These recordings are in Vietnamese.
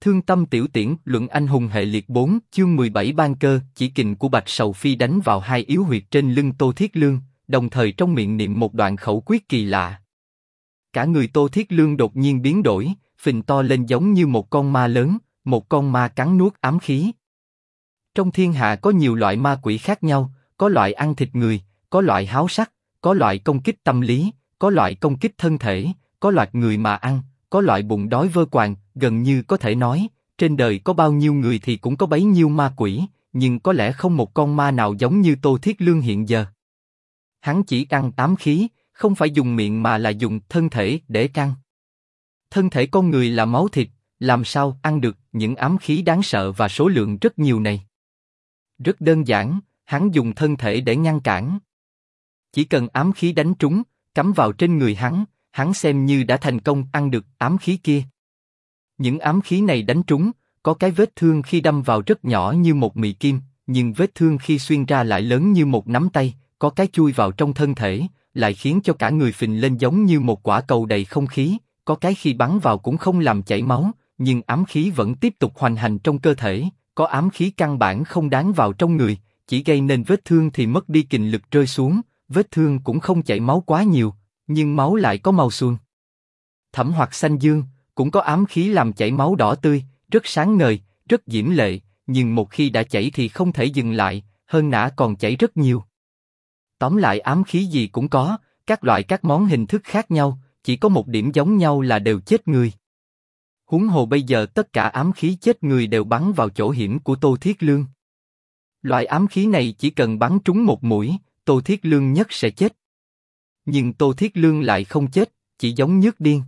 Thương tâm tiểu tiễn, luận anh hùng hệ liệt 4, chương 17 ban cơ, chỉ kình của Bạch Sầu Phi đánh vào hai yếu huyệt trên lưng Tô Thiết Lương, đồng thời trong miệng niệm một đoạn khẩu quyết kỳ lạ. Cả người Tô Thiết Lương đột nhiên biến đổi, phình to lên giống như một con ma lớn, một con ma cắn nuốt ám khí. Trong thiên hạ có nhiều loại ma quỷ khác nhau, có loại ăn thịt người, có loại háo sắc, có loại công kích tâm lý, có loại công kích thân thể, có loại người mà ăn, có loại bụng đói vơ quàng. Gần như có thể nói, trên đời có bao nhiêu người thì cũng có bấy nhiêu ma quỷ, nhưng có lẽ không một con ma nào giống như Tô Thiết Lương hiện giờ. Hắn chỉ ăn ám khí, không phải dùng miệng mà là dùng thân thể để ăn. Thân thể con người là máu thịt, làm sao ăn được những ám khí đáng sợ và số lượng rất nhiều này? Rất đơn giản, hắn dùng thân thể để ngăn cản. Chỉ cần ám khí đánh trúng, cắm vào trên người hắn xem như đã thành công ăn được ám khí kia. Những ám khí này đánh trúng, có cái vết thương khi đâm vào rất nhỏ như một mị kim, nhưng vết thương khi xuyên ra lại lớn như một nắm tay, có cái chui vào trong thân thể, lại khiến cho cả người phình lên giống như một quả cầu đầy không khí, có cái khi bắn vào cũng không làm chảy máu, nhưng ám khí vẫn tiếp tục hoành hành trong cơ thể, có ám khí căn bản không đáng vào trong người, chỉ gây nên vết thương thì mất đi kình lực rơi xuống, vết thương cũng không chảy máu quá nhiều, nhưng máu lại có màu xuân thẫm hoặc xanh dương. Cũng có ám khí làm chảy máu đỏ tươi, rất sáng ngời, rất diễm lệ, nhưng một khi đã chảy thì không thể dừng lại, hơn nữa còn chảy rất nhiều. Tóm lại ám khí gì cũng có, các loại các món hình thức khác nhau, chỉ có một điểm giống nhau là đều chết người. Huống hồ bây giờ tất cả ám khí chết người đều bắn vào chỗ hiểm của Tô Thiết Lương. Loại ám khí này chỉ cần bắn trúng một mũi, Tô Thiết Lương nhất sẽ chết. Nhưng Tô Thiết Lương lại không chết, chỉ giống nhức điên.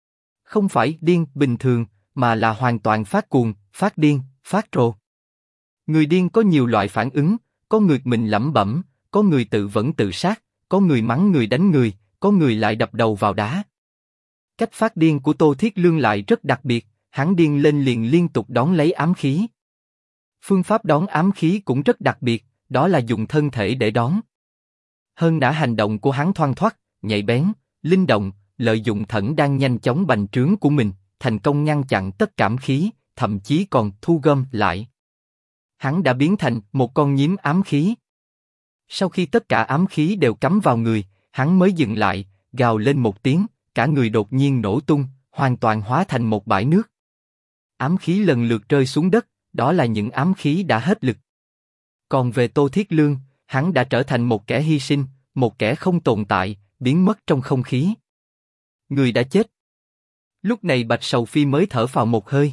Không phải điên bình thường, mà là hoàn toàn phát cuồng, phát điên, phát rồ. Người điên có nhiều loại phản ứng, có người mình lẩm bẩm, có người tự vẫn tự sát, có người mắng người đánh người, có người lại đập đầu vào đá. Cách phát điên của Tô Thiết Lương lại rất đặc biệt, hắn điên lên liền liên tục đón lấy ám khí. Phương pháp đón ám khí cũng rất đặc biệt, đó là dùng thân thể để đón. Hơn nữa hành động của hắn thoăn thoắt, nhạy bén, linh động, lợi dụng thẫn đang nhanh chóng bành trướng của mình, thành công ngăn chặn tất cả ám khí, thậm chí còn thu gom lại. Hắn đã biến thành một con nhím ám khí. Sau khi tất cả ám khí đều cắm vào người, hắn mới dừng lại, gào lên một tiếng, cả người đột nhiên nổ tung, hoàn toàn hóa thành một bãi nước. Ám khí lần lượt rơi xuống đất, đó là những ám khí đã hết lực. Còn về Tô Thiết Lương, hắn đã trở thành một kẻ hy sinh, một kẻ không tồn tại, biến mất trong không khí. Người đã chết. Lúc này Bạch Sầu Phi mới thở phào một hơi.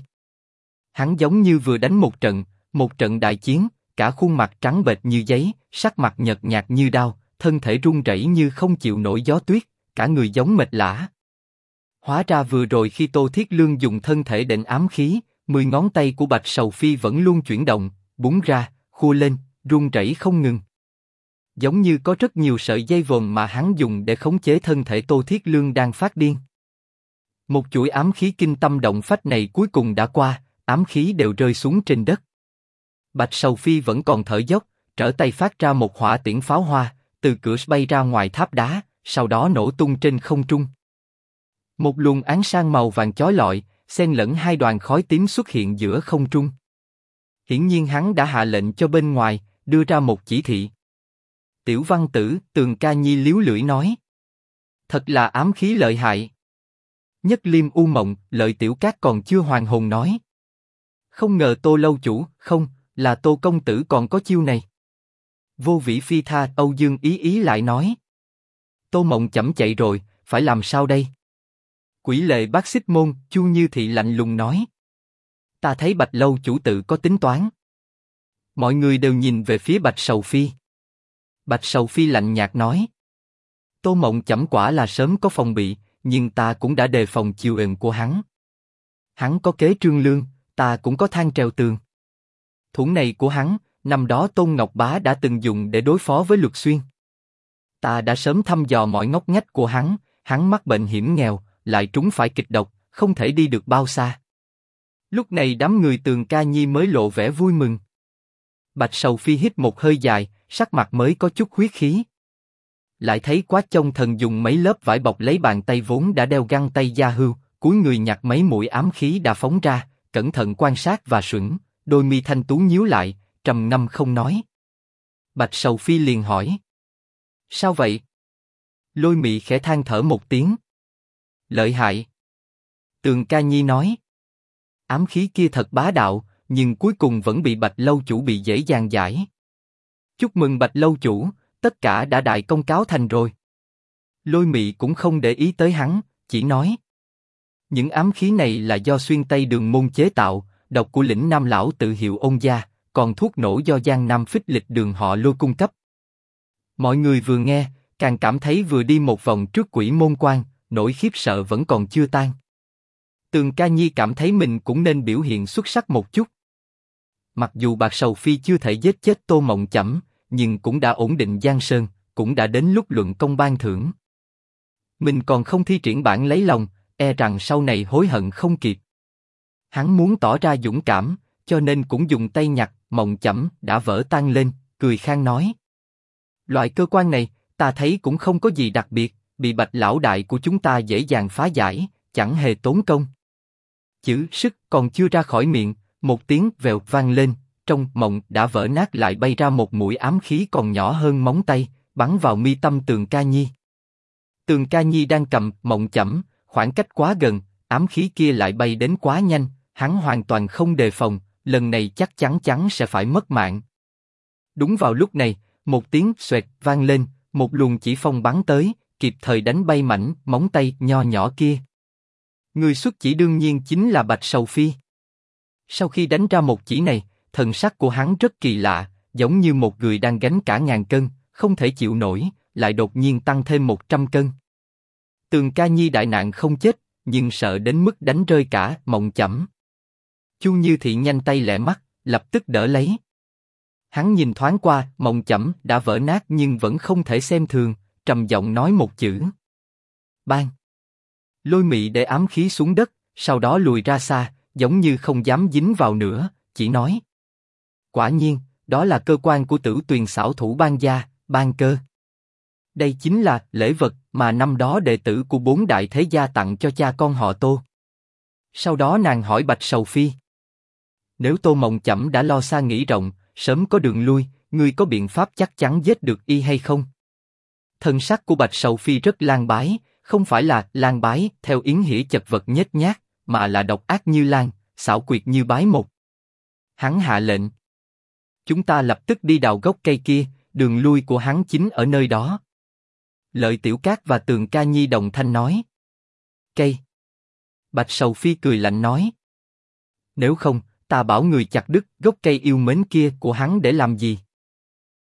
Hắn giống như vừa đánh một trận đại chiến, cả khuôn mặt trắng bệch như giấy, sắc mặt nhợt nhạt như đao, thân thể run rẩy như không chịu nổi gió tuyết, cả người giống mệt lả. Hóa ra vừa rồi khi Tô Thiết Lương dùng thân thể đệnh ám khí, 10 ngón tay của Bạch Sầu Phi vẫn luôn chuyển động, búng ra, khua lên, run rẩy không ngừng. Giống như có rất nhiều sợi dây vồn mà hắn dùng để khống chế thân thể Tô Thiết Lương đang phát điên. Một chuỗi ám khí kinh tâm động phách này cuối cùng đã qua, ám khí đều rơi xuống trên đất. Bạch Sầu Phi vẫn còn thở dốc, trở tay phát ra một hỏa tiễn pháo hoa, từ cửa bay ra ngoài tháp đá, sau đó nổ tung trên không trung. Một luồng ánh sáng màu vàng chói lọi, xen lẫn hai đoàn khói tím xuất hiện giữa không trung. Hiển nhiên hắn đã hạ lệnh cho bên ngoài, đưa ra một chỉ thị. Tiểu văn tử, Tường Ca Nhi líu lưỡi nói. Thật là ám khí lợi hại. Nhất Liêm U Mộng, Lợi Tiểu Cát còn chưa hoàn hồn nói. Không ngờ Tô lâu chủ, không, là Tô công tử còn có chiêu này. Vô Vĩ Phi Tha, Âu Dương Ý Ý lại nói. Tô Mộng chậm chạy rồi, phải làm sao đây? Quỷ lệ Bác Xích Môn, Chu Như Thị lạnh lùng nói. Ta thấy Bạch lâu chủ tự có tính toán. Mọi người đều nhìn về phía Bạch Sầu Phi. Bạch Sầu Phi lạnh nhạt nói. Tô Mộng chẳng quả là sớm có phòng bị, nhưng ta cũng đã đề phòng chiêu ẩn của hắn. Hắn có kế trương lương, ta cũng có thang treo tường. Thủ này của hắn, năm đó Tôn Ngọc Bá đã từng dùng để đối phó với Luật Xuyên. Ta đã sớm thăm dò mọi ngóc ngách của hắn mắc bệnh hiểm nghèo, lại trúng phải kịch độc, không thể đi được bao xa. Lúc này đám người Tường Ca Nhi mới lộ vẻ vui mừng. Bạch Sầu Phi hít một hơi dài, sắc mặt mới có chút huyết khí. Lại thấy Quát Châu Thần dùng mấy lớp vải bọc lấy bàn tay vốn đã đeo găng tay da hưu, cúi người nhặt mấy mũi ám khí đã phóng ra, cẩn thận quan sát và sững, đôi mi thanh tú nhíu lại, trầm ngâm không nói. Bạch Sầu Phi liền hỏi. Sao vậy? Lôi Mị khẽ than thở một tiếng. Lợi hại. Tường Ca Nhi nói. Ám khí kia thật bá đạo, nhưng cuối cùng vẫn bị Bạch lâu chủ bị dễ dàng giải. Chúc mừng Bạch lâu chủ, tất cả đã đại công cáo thành rồi. Lôi Mị cũng không để ý tới hắn, chỉ nói. Những ám khí này là do Xuyên Tây Đường môn chế tạo, độc của Lĩnh Nam lão tự hiệu Ôn gia, còn thuốc nổ do Giang Nam Phích Lịch Đường họ Lôi cung cấp. Mọi người vừa nghe, càng cảm thấy vừa đi một vòng trước Quỷ Môn Quan, nỗi khiếp sợ vẫn còn chưa tan. Tường Ca Nhi cảm thấy mình cũng nên biểu hiện xuất sắc một chút. Mặc dù Bạch Sầu Phi chưa thể giết chết Tô Mộng Chẩm, nhưng cũng đã ổn định Giang Sơn, cũng đã đến lúc luận công ban thưởng. Mình còn không thi triển bản lấy lòng, e rằng sau này hối hận không kịp. Hắn muốn tỏ ra dũng cảm, cho nên cũng dùng tay nhặt. Mộng Chẩm đã vỡ tan lên, cười khan nói. Loại cơ quan này, ta thấy cũng không có gì đặc biệt, bị Bạch lão đại của chúng ta dễ dàng phá giải, chẳng hề tốn công. Chữ sức còn chưa ra khỏi miệng, một tiếng vèo vang lên, trong mộng đã vỡ nát lại bay ra một mũi ám khí còn nhỏ hơn móng tay, bắn vào mi tâm Tường Ca Nhi. Tường Ca Nhi đang cầm Mộng Chẩm, khoảng cách quá gần, ám khí kia lại bay đến quá nhanh, hắn hoàn toàn không đề phòng, lần này chắc chắn sẽ phải mất mạng. Đúng vào lúc này, một tiếng xoẹt vang lên, một luồng chỉ phong bắn tới, kịp thời đánh bay mảnh móng tay nho nhỏ kia. Người xuất chỉ đương nhiên chính là Bạch Sầu Phi. Sau khi đánh ra một chỉ này, thần sắc của hắn rất kỳ lạ, giống như một người đang gánh cả ngàn cân, không thể chịu nổi, lại đột nhiên tăng thêm 100 cân. Tường Ca Nhi đại nạn không chết, nhưng sợ đến mức đánh rơi cả Mộng Chẩm. Chu Như Thị nhanh tay lẹ mắt, lập tức đỡ lấy. Hắn nhìn thoáng qua, Mộng Chẩm đã vỡ nát nhưng vẫn không thể xem thường, trầm giọng nói một chữ. Bang! Lôi Mị để ám khí xuống đất, sau đó lùi ra xa, giống như không dám dính vào nữa, chỉ nói. Quả nhiên, đó là cơ quan của Tử Tuyền xảo thủ Ban gia, Ban Cơ. Đây chính là lễ vật mà năm đó đệ tử của 4 đại thế gia tặng cho cha con họ Tô. Sau đó nàng hỏi Bạch Sầu Phi. Nếu Tô Mộng Chẩm đã lo xa nghĩ rộng, sớm có đường lui, ngươi có biện pháp chắc chắn giết được y hay không? Thân sắc của Bạch Sầu Phi rất lang bái, không phải là lang bái theo yến hỉ chật vật nhếch nhác, mà là độc ác như lang, xảo quyệt như bái một. Hắn hạ lệnh. Chúng ta lập tức đi đào gốc cây kia, đường lui của hắn chính ở nơi đó. Lợi Tiểu Cát và Tường Ca Nhi đồng thanh nói. Cây. Bạch Sầu Phi cười lạnh nói. Nếu không, ta bảo người chặt đứt gốc cây yêu mến kia của hắn để làm gì?